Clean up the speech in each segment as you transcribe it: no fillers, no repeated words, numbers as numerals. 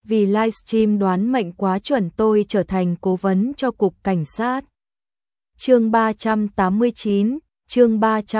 Vì livestream đoán mệnh quá chuẩn tôi trở thành cố vấn cho cục cảnh sát. Chương 389, chương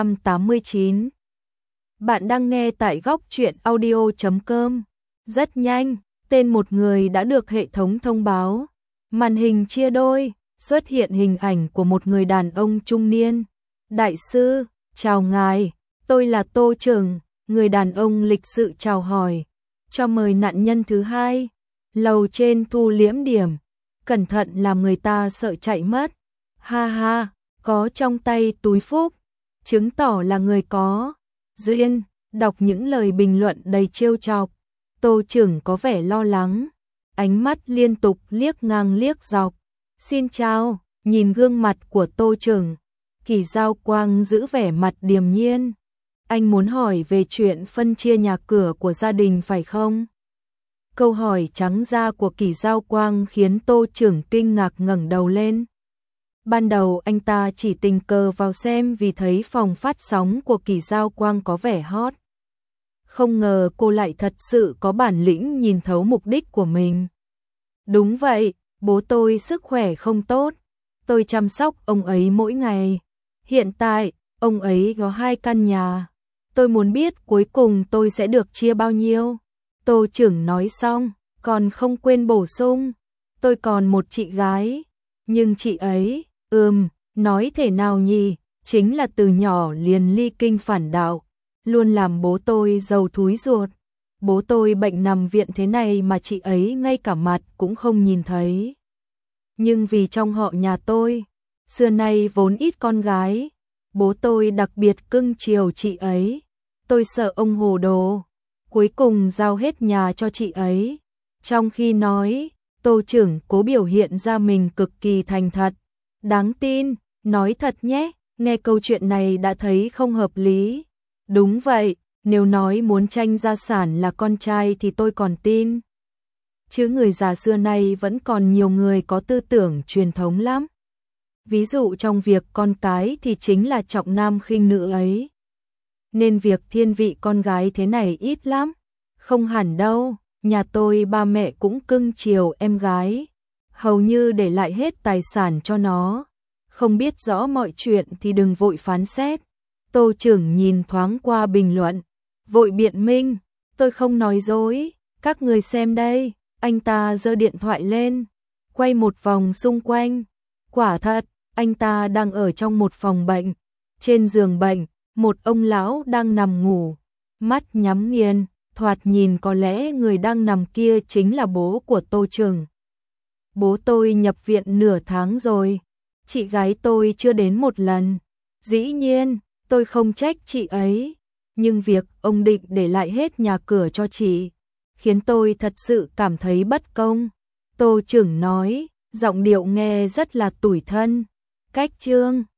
389. Bạn đang nghe tại góc truyện audio.com. Rất nhanh, tên một người đã được hệ thống thông báo. Màn hình chia đôi, xuất hiện hình ảnh của một người đàn ông trung niên. Đại sư, chào ngài, tôi là Tô Trừng. Người đàn ông lịch sự chào hỏi. Cho mời nạn nhân thứ hai. Lầu trên thu liễm điểm. Cẩn thận làm người ta sợ chạy mất. Ha ha, có trong tay túi phúc. Chứng tỏ là người có duyên. Đọc những lời bình luận đầy trêu chọc. Tô Trừng có vẻ lo lắng. Ánh mắt liên tục liếc ngang liếc dọc. Xin chào, nhìn gương mặt của Tô Trừng. Kỳ Giao Quang giữ vẻ mặt điềm nhiên. Anh muốn hỏi về chuyện phân chia nhà cửa của gia đình phải không? Câu hỏi trắng ra của Kỳ Giao Quang khiến Tô Trừng kinh ngạc ngẩng đầu lên. Ban đầu anh ta chỉ tình cờ vào xem vì thấy phòng phát sóng của Kỳ Giao Quang có vẻ hot. Không ngờ cô lại thật sự có bản lĩnh nhìn thấu mục đích của mình. Đúng vậy, bố tôi sức khỏe không tốt. Tôi chăm sóc ông ấy mỗi ngày. Hiện tại, ông ấy có 2 căn nhà. Tôi muốn biết cuối cùng tôi sẽ được chia bao nhiêu. Tô Trừng nói xong, còn không quên bổ sung. Tôi còn một chị gái. Nhưng chị ấy, nói thế nào nhỉ, chính là từ nhỏ liền ly kinh phản đạo. Luôn làm bố tôi giàu thúi ruột. Bố tôi bệnh nằm viện thế này mà chị ấy ngay cả mặt cũng không nhìn thấy. Nhưng vì trong họ nhà tôi, xưa nay vốn ít con gái, bố tôi đặc biệt cưng chiều chị ấy. Tôi sợ ông hồ đồ, cuối cùng giao hết nhà cho chị ấy. Trong khi nói, Tô Trừng cố biểu hiện ra mình cực kỳ thành thật. Đáng tin, nói thật nhé, nghe câu chuyện này đã thấy không hợp lý. Đúng vậy, nếu nói muốn tranh gia sản là con trai thì tôi còn tin. Chứ người già xưa nay vẫn còn nhiều người có tư tưởng truyền thống lắm. Ví dụ trong việc con cái thì chính là trọng nam khinh nữ ấy. Nên việc thiên vị con gái thế này ít lắm. Không hẳn đâu, nhà tôi ba mẹ cũng cưng chiều em gái. Hầu như để lại hết tài sản cho nó. Không biết rõ mọi chuyện thì đừng vội phán xét. Tô Trừng nhìn thoáng qua bình luận. Vội biện minh, tôi không nói dối. Các người xem đây, anh ta giơ điện thoại lên. Quay một vòng xung quanh. Quả thật, anh ta đang ở trong một phòng bệnh. Trên giường bệnh, một ông lão đang nằm ngủ. Mắt nhắm nghiền, thoạt nhìn có lẽ người đang nằm kia chính là bố của Tô Trừng. Bố tôi nhập viện nửa tháng rồi. Chị gái tôi chưa đến một lần. Dĩ nhiên, tôi không trách chị ấy. Nhưng việc ông định để lại hết nhà cửa cho chị, khiến tôi thật sự cảm thấy bất công. Tô Trừng nói, giọng điệu nghe rất là tủi thân. Cách chương